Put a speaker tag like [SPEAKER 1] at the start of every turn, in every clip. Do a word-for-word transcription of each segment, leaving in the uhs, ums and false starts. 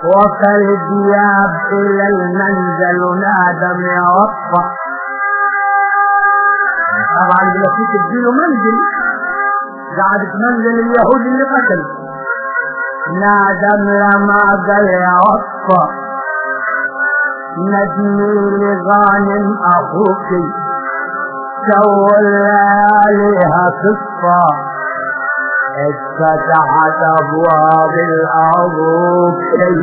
[SPEAKER 1] وكالدياب إلى المنزل نادم يوفى. طبعا بلفيت تديله منزل، قاعد في منزل اليهود اللي قتل. نادم لما قال يوفى نجمي لغانم أخوك سوى اللياليها قصة اتفتحت أبواب الأرض.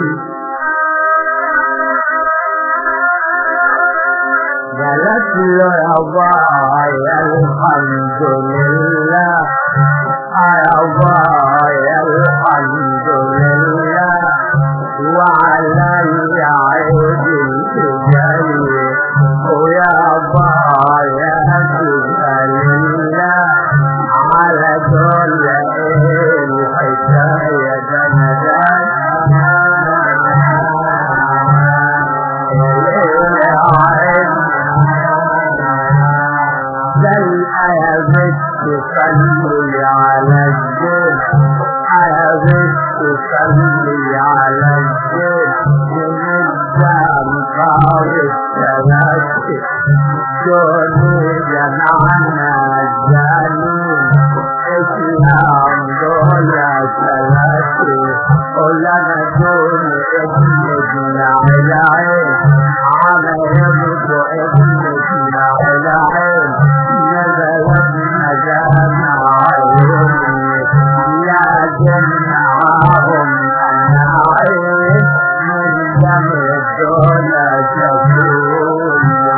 [SPEAKER 1] قالت له يا بايا الحمد لله، يا بايا الحمد لله، وعلى العيد الجاي ويا بايا تسأل الله على كل الحكاية جمدان. يا بنت صلي على الزين، يا بنت صلي على الزين، من الدم طار السلاسل دوني جمعنا الجانين. اسلام دولا سلاسل ولنا دوني ابنتنا العين، على يبدو ابنتنا العين. نزلت مجانا عيوني لكن معاهم النعيم من دم الدولة تقول.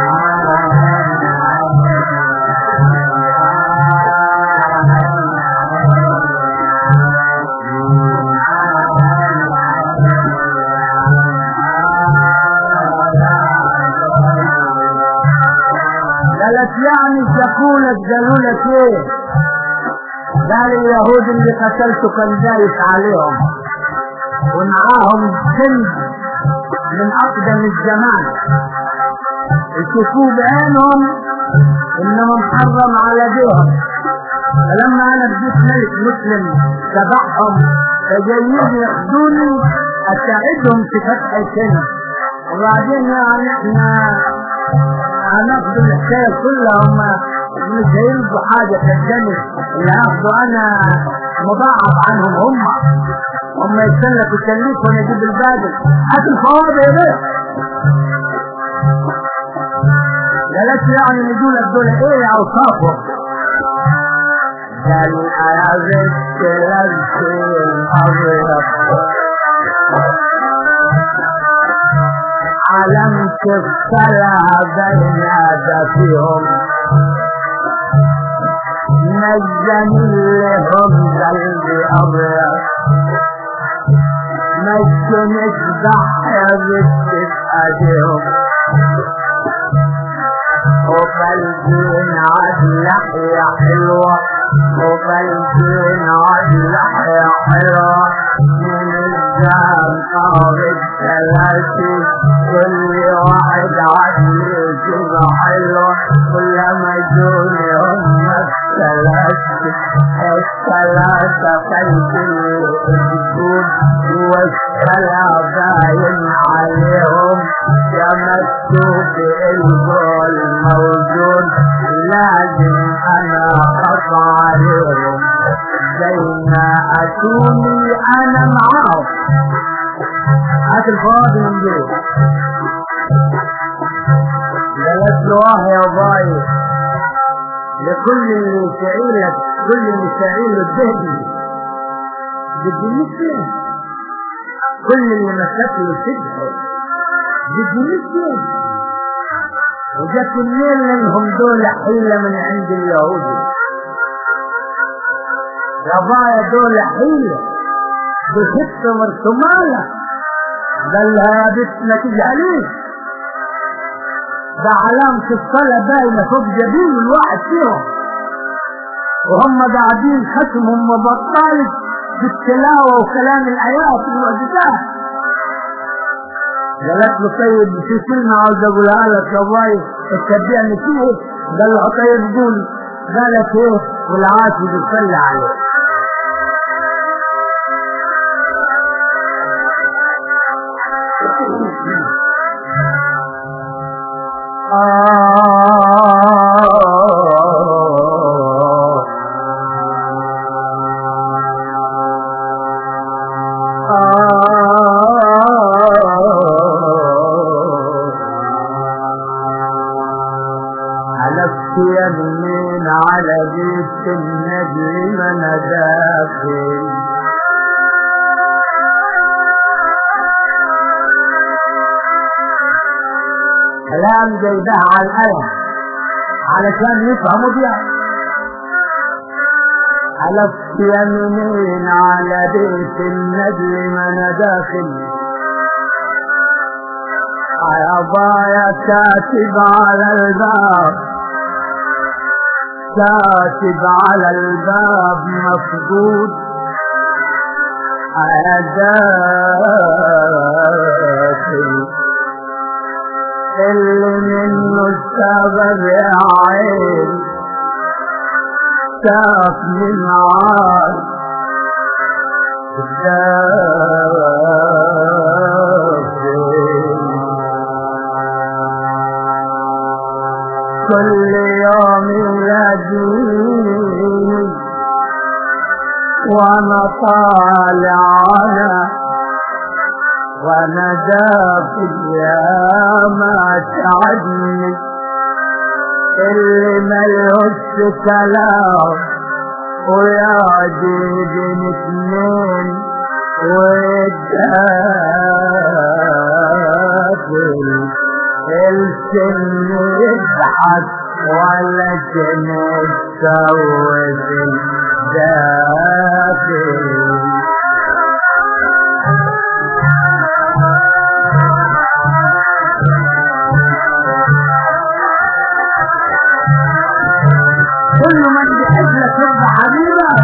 [SPEAKER 1] قالت يعني شكولك قالوا لك ايه؟ قال اليهود اللي قتلته كان دايس عليهم ومعاهم سند من اقدم الزمان يشوفوه بعينهم انه محرم على ديهم. فلما انا بديت ملك مسلم تبعهم فجايين ياخدوني اساعدهم في فتح السند، وبعدين يعني احنا هناخد الحكايه كلها، هم مش هيلقوا حاجه تجنن اللي هاخده انا مضاعف عنهم. هم هم يتسلكوا التليف وانا اجيب الباقي. هات الفوائد يا بيه. قالت يعني نقول لك دول ايه اوصافهم؟ قال انا بنت لبس الابيض علمت الصلاة بين فيهم، مجني لهم قلبي أبيض، مجني بحر بتسألهم، وقلبي نعد لحية حلوة، وقلبي نعد لحية حلوة من الزام قابل ثلاثي. كل واحد عدل جزء حلوة، كل مجوني هم الثلاثة. الثلاثة قلبي الجدود والسلا باين عليهم، يمسوا بإلقوا الموجود لازم أنا أقطع عليهم زي ما أتوني أنا معاهم. هات الفاضي من جيب. قالت له اه يا باي لكل اللي سعيلك كل اللي سعيله الذهبي بدي فين؟ كل اللي مسك له سجحه بدي فين؟ وجت منين منهم دول حيلة من عند اليهود؟ يا باي دول حيلة بخطة مرسومالة. قال لها يا بنت ما تجعليش، ده علامة الصلاة باينة فوق جبين الواحد فيهم، وهم قاعدين ختمهم مبطالة بالتلاوة وكلام الآيات والمعجزات. قالت له طيب في كلمة عاوز أقولها لك يا باي اتبعني فيه. قال له طيب قول. قالت ايه؟ والعاشي بيصلي عليه. النجل من داخل. كلام جايبها على القلم علشان يفهموا بيها. ألف يمين على بيت النجل من داخل، يا بايا كاتب على الباب، كاتب على الباب مفقود، يا داخل اللي منه السبب يا عين شاف من عاد كل يوم يجيني وانا طالع على وانا دافي يا ما تعدني اللي ملوش كلام ويعجبن اتنين والداخل السن يضحك ولا كان يتسوس الداخل. كل من بأجلك يبقى حبيبك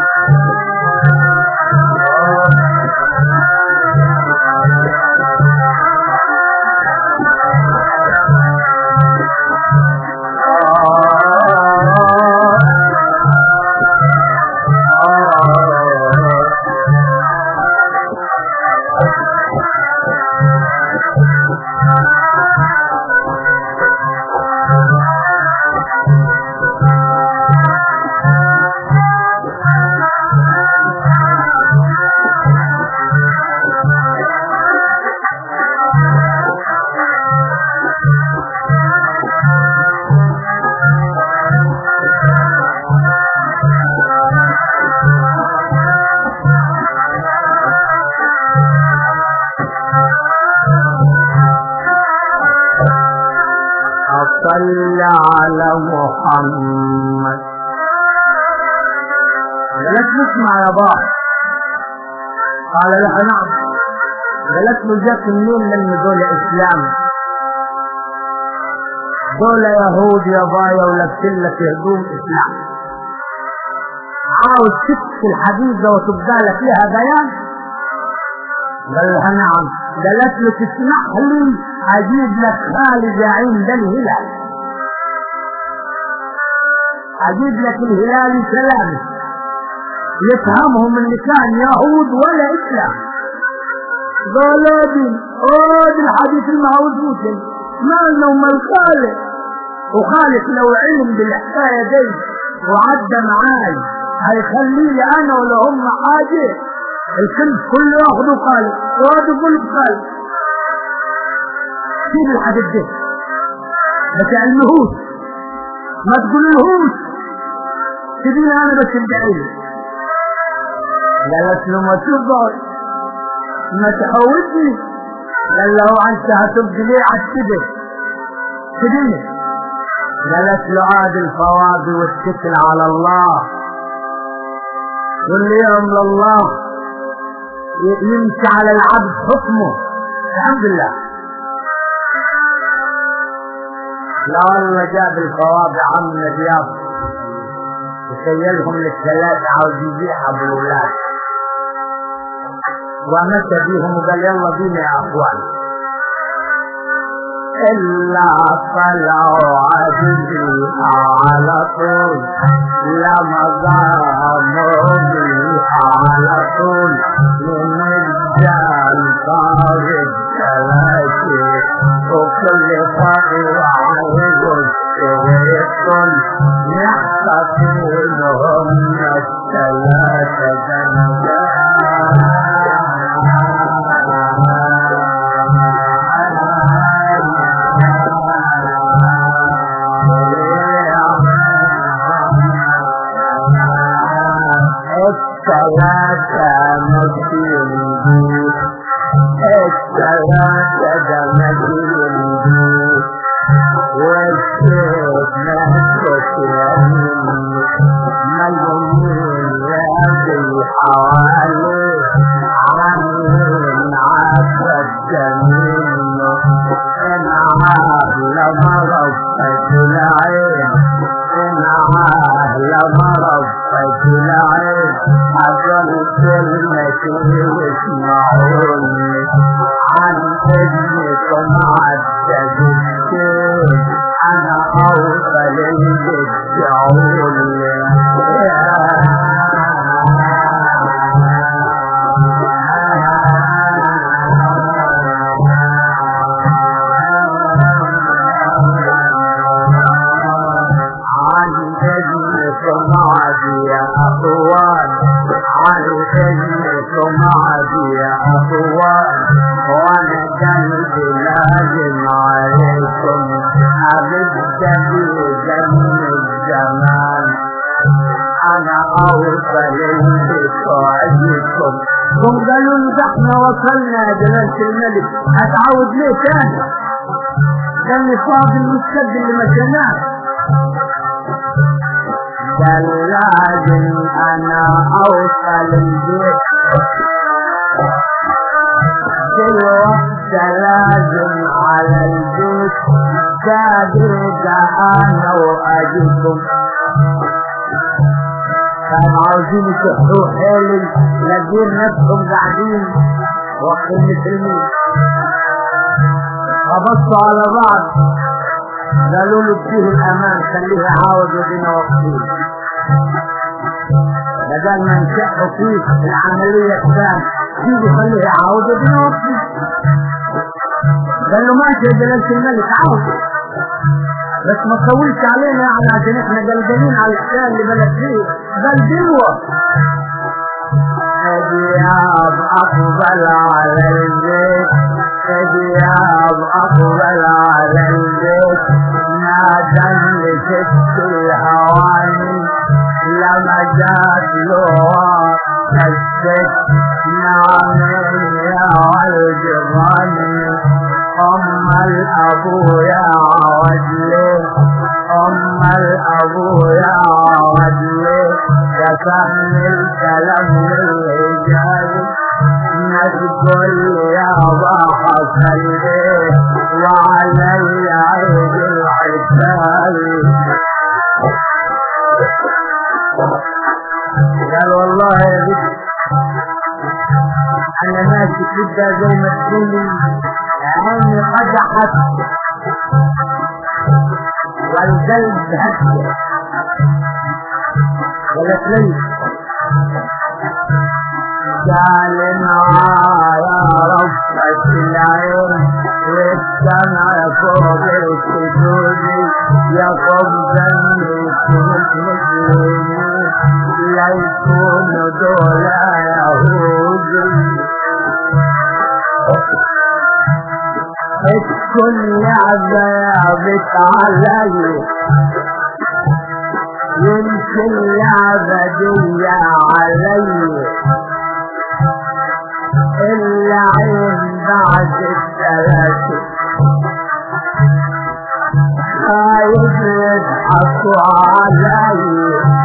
[SPEAKER 1] صل على محمد. قالت له اسمع يا بابا، قال لها نعم. قالت له جاك منين من دول اسلام؟ دول يهود يا بايا ولبسين لك هدوم اسلام، عاوز تكفي الحديثة وتبقى لك فيها بيان؟ قال لها نعم. قالت له تسمح لي اجيب لك خالد عند الهلال، اجيب لك الهلال سلامي يفهمهم اللي كان يهود ولا اسلام. قال لي هذا الحديث الموجود مالنا وما الخالق، وخالق لو علم بالحكايه دي وعدى معاي هيخلي لي انا ولا هم حاجه، الكلب كله ياخده خالق وهذا كله خالق. سيب الحديث ده ما تعلمهوش ما تقولهوش، سيبيني انا بس ادعي. قالت له ما تقعد ما تحوجني. قال له انت هتبقى ليه عالسبب سيبيني. قالت له عاد الفواضي والشكل على الله، كل يوم لله يمشي على العبد حكمه. الحمد لله. لا والله جاب الفواضي عمنا دياب وسيلهم للثلاثة عاوز يبيعها بالولاد، ومشى بيهم وقال يلا بينا يا اخوان. إلا طلعوا عزيزي على طول لما ظلموا بي على طول من الجان طارق ثلاثة وكل فرع عايز ويكون يحتفلهم الثلاثة جنبان. اسمعوني عن ابنكم عدد الشيء انا اوصل اللي تدعوني يا أخوان عن ابنكم عدي يا أخوان وانا قلبي لازم عليكم أبدا بجن الزمان أنا أوصل لكم وعدكم هم قالوا لي احنا وصلنا يا جلالة الملك هتعود ليه تاني ده اللي فاضل المستد اللي مشيناه قال لازم انا اوصل البيت دلوقت لازم على البيت قادر انا واجيكم كانوا عاوزين يسحروا حالي لاقين نفسهم قاعدين واخدين مسلمين فبصوا على بعض قالوا له اديه الامان خليه يعاود ودينا واقفين بدل ما نشحوا فيه العمليه الثانيه تيجي خليه يعاود ودينا واقفين قال له ماشي يا جلاله الملك عاود بس ما تطولش علينا يعني عشان احنا قلقانين على الحكايه اللي بلد فيه قال دلوه اجياب اقبل على البيت اجياب اقبل على البيت نادى لست الهواني لما جات له الست نعم يا ولد غني ام الابو يا عودلي ام الابو يا عودلي كفن الكلام للرجال نقول يا ضاحى خليه وعلي عيد العتال قال والله يا بنت انا ماشي كده زي ما تقولي عيني قدحت والقلب هدى ولا تليش قال معايا ربك العين والسمع فوق السجود يا قبضا مسلمين لا يكونوا دول يهود اسكن لعبة لعبت علي يمشي اللعبة دي علي اللعين بعد الثلاثة خايف يضحكوا علي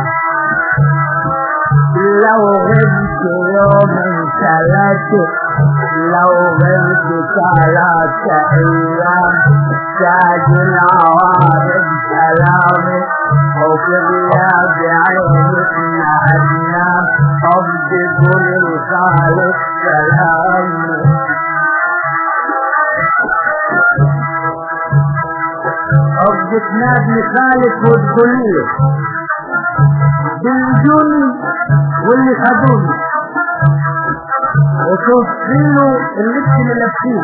[SPEAKER 1] لو غبت يوم ثلاثة لو غبت ثلاثة أيام تاج العوارض سلامي وفي غياب عينك نهدنا قبض كل الخالق سلام قبض تنادي خالق وتقول لي بيجوني واللي خدوني وتوصلوا اللبس اللي لابسينه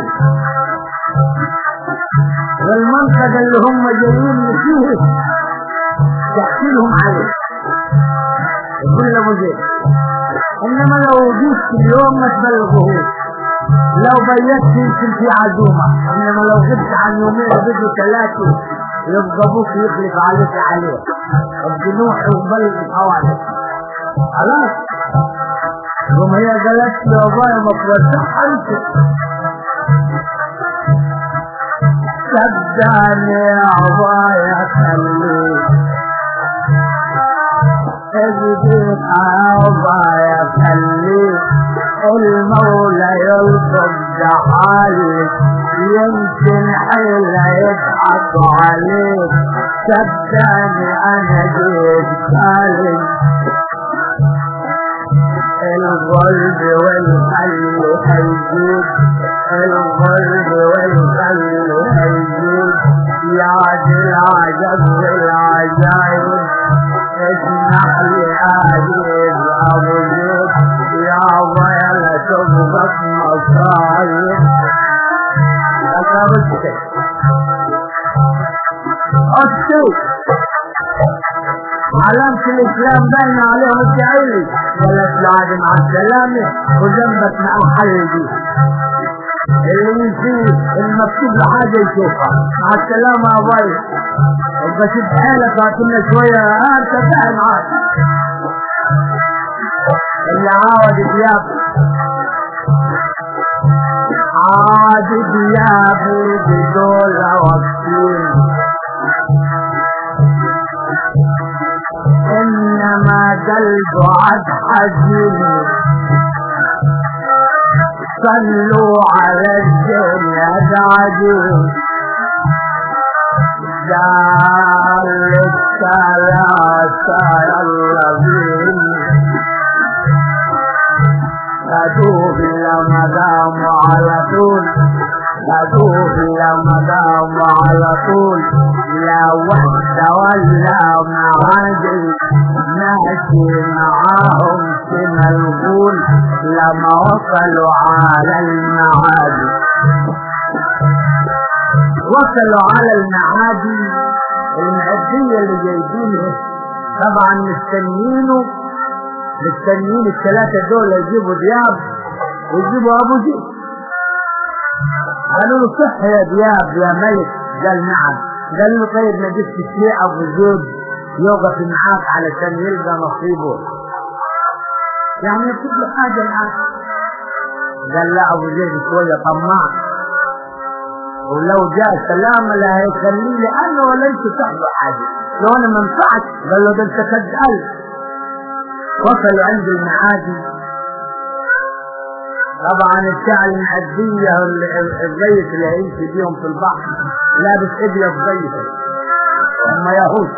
[SPEAKER 1] والمنطقة اللي هم جايين فيه تحكي لهم عليه كل مجيب انما لو جيت اليوم ما تبلغوهوش لو بيت يمكن في عزومة انما لو غبت عن يومين وبدوا ثلاثة يبقى ابوك يخلف عليك عليه الجنوح وبلغ الحوالي خلاص وما هي قالت لي ابايا ما تودعش انت صدقني يا ابايا خليك اجديك ابايا خليك المولى يلطف جحالك يمكن حيلة يضحك عليك صدقني انا جيت خالك القلب والخلي يزيد الغرب والخل هيزيد يعد العجب والعجايب اسمع لي آيب أبو زيد يا ضيلة تبقى مصايب أكبرتك السوق علامة الإسلام باينة عليهم التعيلي بلد العاد مع السلامة وجنبك مع الحل دي اللي يصير المكتوب لحاجة يشوفها مع السلامة يا باي بس بحالك هاتنا شوية انت فاهم عاد اللي عاود دياب عاد ديابي بدولة وكتين إنما قلبه عد حزين صلوا على الجن العجيب قال الثلاثة الذين خدوه لما داموا على طول خدوه لما داموا على طول لا وحدة ولا معادل ماشي معاهم كما الغول لما وصلوا على المعادي وصلوا على المعادي المعدية اللي جايبينه طبعا مستنيينه مستنيين الثلاثة دول يجيبوا دياب ويجيبوا ابو زيد قالوا له صح يا دياب يا ملك قال نعم قال له طيب ما جبتش ليه ابو زيد يوقف معاك علشان يلقى نصيبه يعني يكتب له حاجه معاك قال لا ابو زيد شويه طماع ولو جاء سلام لا هيخلي لي انا ولا انت تاخذوا حاجه لو انا ما نفعت قال له ده انت كذاب وصلوا عند المعادي طبعا الشعر المعدية الزيت اللي هيمشي بيهم في البحر لابس ابيض زيته هم يهود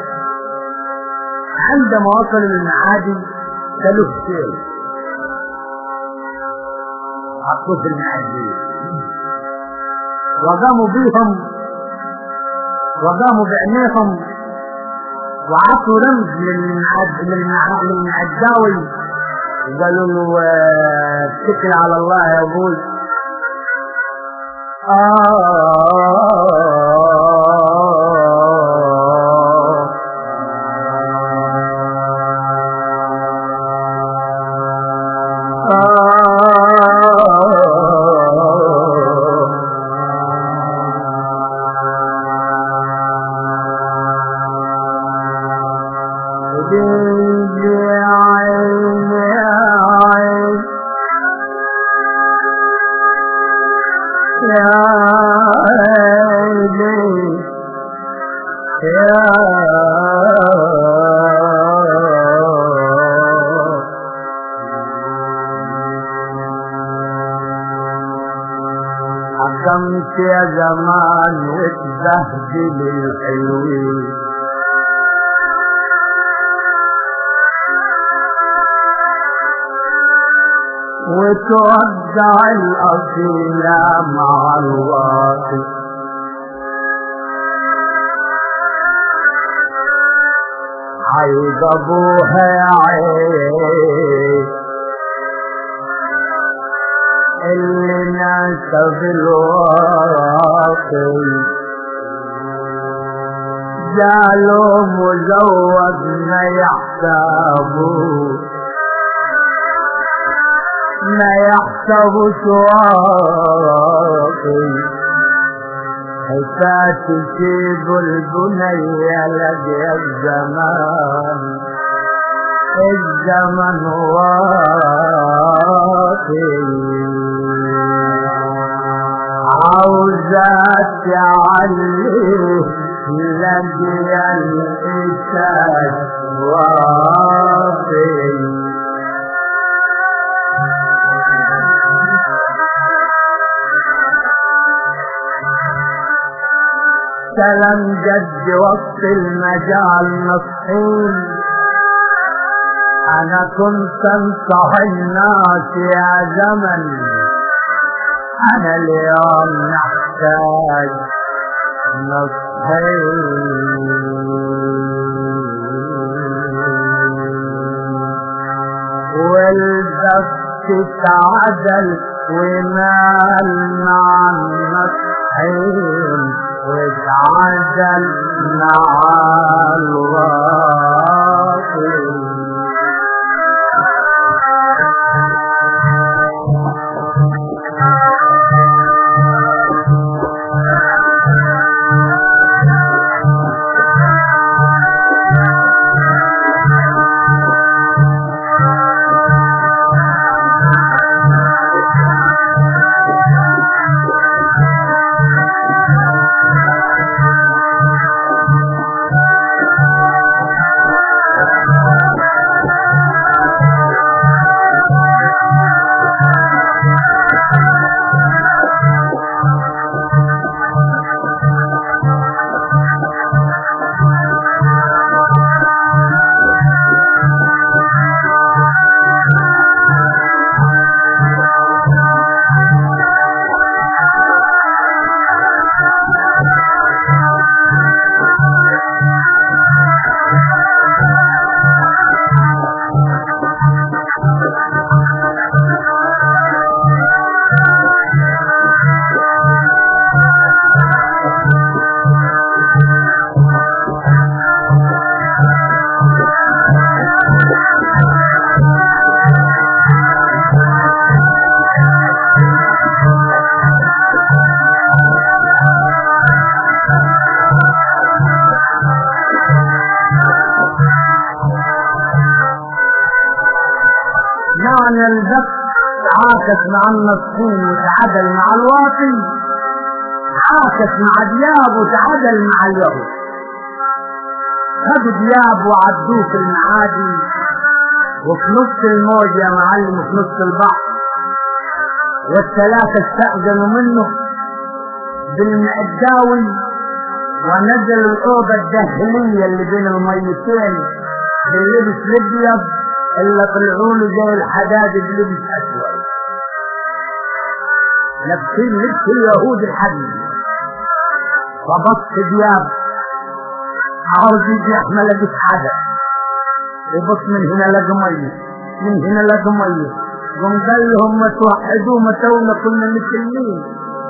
[SPEAKER 1] عندما وصلوا للمعادي سلوه سيل حطوه في المعادية وقاموا بيهم وقاموا بعينيهم وعطوا رمز للمعداوي قالوا له اتكل على الله يا ابوي حكمت يا زمان وتبهدل الحلوين وتودع الأصيلة مع الواقع عيد ابوها يا عين اللي ناسب الواقع جعلوا مزود ما يحسبوا ما يحسبوا سواقي حتى تسيب البنية لدي الزمان الزمن واقي عاوزات تعليه لدي الإساس واقي سلام جد وقت المجال نصحين انا كنت انصح الناس يا زمن أنا اليوم نحتاج نصحي والبس تتعدل ومال مع النصحين وتعدل مع الواقعين. معنى البخت عاكس مع النصحين وتعادل مع الواطي، عاكس مع دياب وتعادل مع اليهود. خدوا دياب وعدوه في المعادي وفي نص الموج يا معلم وفي نص البحر، والثلاثة استأذنوا منه بالمعداوي ونزلوا الأوضة الداخلية اللي بين الميتين باللبس الابيض اللي طلعوا له زي الحداد بلبس اسود، لابسين لبس اليهود الحديد. فبص دياب عاوز يجي احنا لقيت حدا يبص من هنا لقى ميه من هنا لقى ميه، قام قال لهم ما توحدوا ما تونا كنا مسلمين،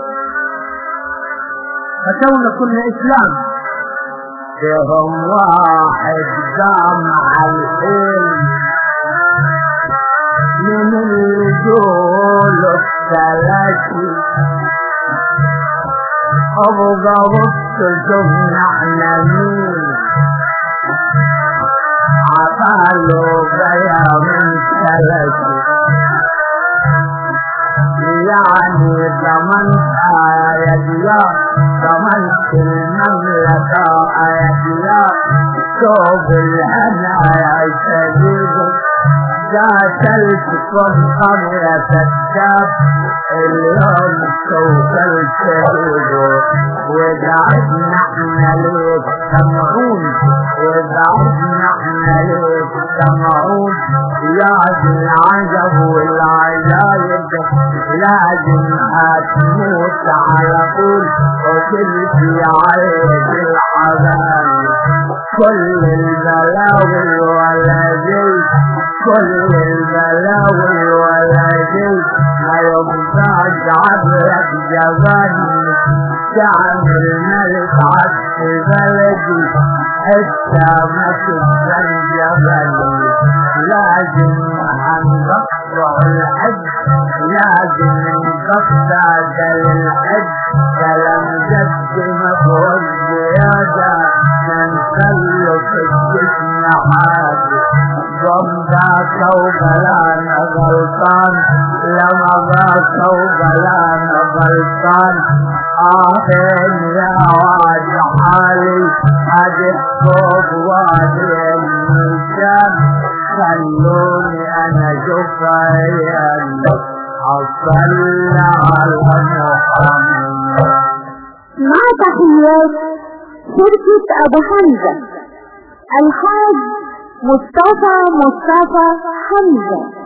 [SPEAKER 1] فتونا كنا اسلام. فيهم واحد جامع الحلم من الرجول الثلاثي، ابقى بص شوفنا احنا مين، عطاله جاية من ثلاثي يعني ضمنتها يا دياب، ضمنت المملكة يا دياب، شوف الهنا يا شديد قاتلت كل قبرة كتاب، اليوم سوف الشهيد وقعدنا احنا ليك سمعون، وقعدنا احنا ليك سمعون، يا ذي العجب والعجايب لازم هتموت على طول وتلقي عيد الحبايب. كل البلاوي ولا جيش، كل البلاوي ولا جيش، ما يبقاش عبرك جبان تعمل ملك عكس بلدي، حتى ما تبقى جبل. لازم هنقطع الحج، لازم نقطع دل الحج، كلام جد مفروض زيادة ننسلك الجسم حاجة. قم ذاك وبلانا غلطان، لما ذاك وبلانا غلطان، آخر يا واد حالي هدي الصوت وادي الميشان، خلوني انا شفايا اصلى على محمد.
[SPEAKER 2] مع تحيات شركة ابو حمزة الحاج مصطفى مصطفى حمزة.